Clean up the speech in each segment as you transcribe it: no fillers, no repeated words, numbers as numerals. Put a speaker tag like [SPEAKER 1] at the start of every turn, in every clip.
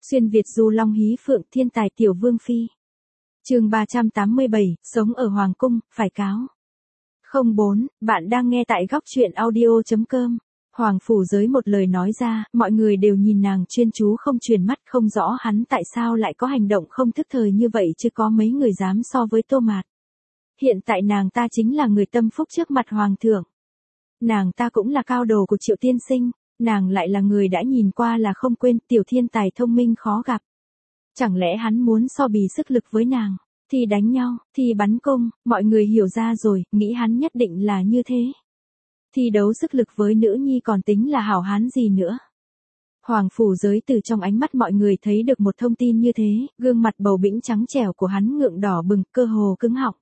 [SPEAKER 1] Xuyên Việt du long hí phượng thiên tài tiểu vương phi. Chương 387, sống ở hoàng cung, phải cáo. 04, bạn đang nghe tại góc truyện audio.com. Hoàng phủ giới một lời nói ra, mọi người đều nhìn nàng chuyên chú không chuyển mắt, không rõ hắn tại sao lại có hành động không thức thời như vậy, chứ có mấy người dám so với Tô Mạt. Hiện tại nàng ta chính là người tâm phúc trước mặt hoàng thượng. Nàng ta cũng là cao đồ của Triệu tiên sinh, nàng lại là người đã nhìn qua là không quên, tiểu thiên tài thông minh khó gặp. Chẳng lẽ hắn muốn so bì sức lực với nàng, thì đánh nhau, thì bắn cung, mọi người hiểu ra rồi, nghĩ hắn nhất định là như thế. Thi đấu sức lực với nữ nhi còn tính là hảo hán gì nữa. Hoàng phủ giới từ trong ánh mắt mọi người thấy được một thông tin như thế, gương mặt bầu bĩnh trắng trẻo của hắn ngượng đỏ bừng, cơ hồ cứng họng.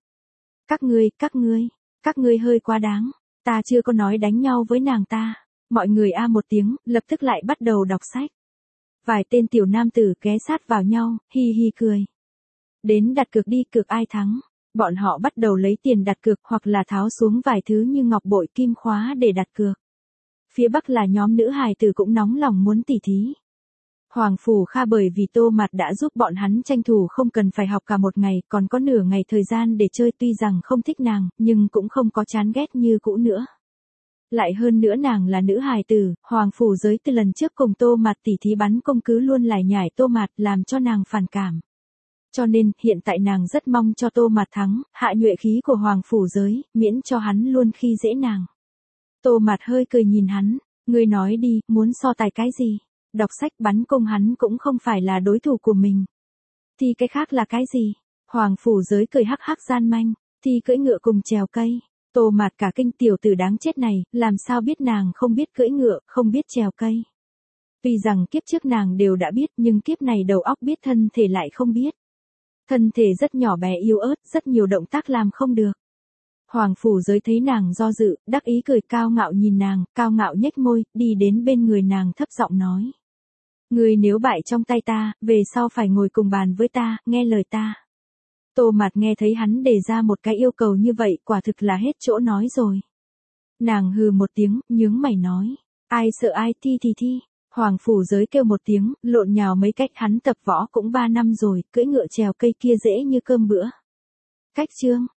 [SPEAKER 1] Các ngươi hơi quá đáng, ta chưa có nói đánh nhau với nàng ta. Mọi người a một tiếng, lập tức lại bắt đầu đọc sách. Vài tên tiểu nam tử ghé sát vào nhau, hi hi cười. Đến đặt cược đi, cược ai thắng. Bọn họ bắt đầu lấy tiền đặt cược hoặc là tháo xuống vài thứ như ngọc bội kim khóa để đặt cược. Phía Bắc là nhóm nữ hài tử cũng nóng lòng muốn tỉ thí. Hoàng phủ Kha bởi vì Tô Mạt đã giúp bọn hắn tranh thủ không cần phải học cả một ngày, còn có nửa ngày thời gian để chơi, tuy rằng không thích nàng, nhưng cũng không có chán ghét như cũ nữa. Lại hơn nữa nàng là nữ hài tử, hoàng phủ giới từ lần trước cùng Tô Mạt tỉ thí bắn cung cứ luôn lải nhải Tô Mạt, làm cho nàng phản cảm. Cho nên, hiện tại nàng rất mong cho Tô Mạt thắng, hạ nhuệ khí của hoàng phủ giới, miễn cho hắn luôn khi dễ nàng. Tô Mạt hơi cười nhìn hắn, ngươi nói đi, muốn so tài cái gì? Đọc sách bắn cung hắn cũng không phải là đối thủ của mình. Thì cái khác là cái gì? Hoàng phủ giới cười hắc hắc gian manh, thì cưỡi ngựa cùng trèo cây. Tô Mạt cả kinh, tiểu tử đáng chết này, làm sao biết nàng không biết cưỡi ngựa, không biết trèo cây. Vì rằng kiếp trước nàng đều đã biết, nhưng kiếp này đầu óc biết, thân thể lại không biết. Thân thể rất nhỏ bé yếu ớt, rất nhiều động tác làm không được. Hoàng phủ giới thấy nàng do dự, đắc ý cười, cao ngạo nhìn nàng, cao ngạo nhếch môi, đi đến bên người nàng thấp giọng nói. Ngươi nếu bại trong tay ta, về sau phải ngồi cùng bàn với ta, nghe lời ta. Tô Mạt nghe thấy hắn đề ra một cái yêu cầu như vậy, quả thực là hết chỗ nói rồi. Nàng hừ một tiếng, nhướng mày nói. Ai sợ ai, thi. Hoàng phủ giới kêu một tiếng, lộn nhào mấy cách, hắn tập võ cũng 3 năm rồi, cưỡi ngựa trèo cây kia dễ như cơm bữa. Cách chương,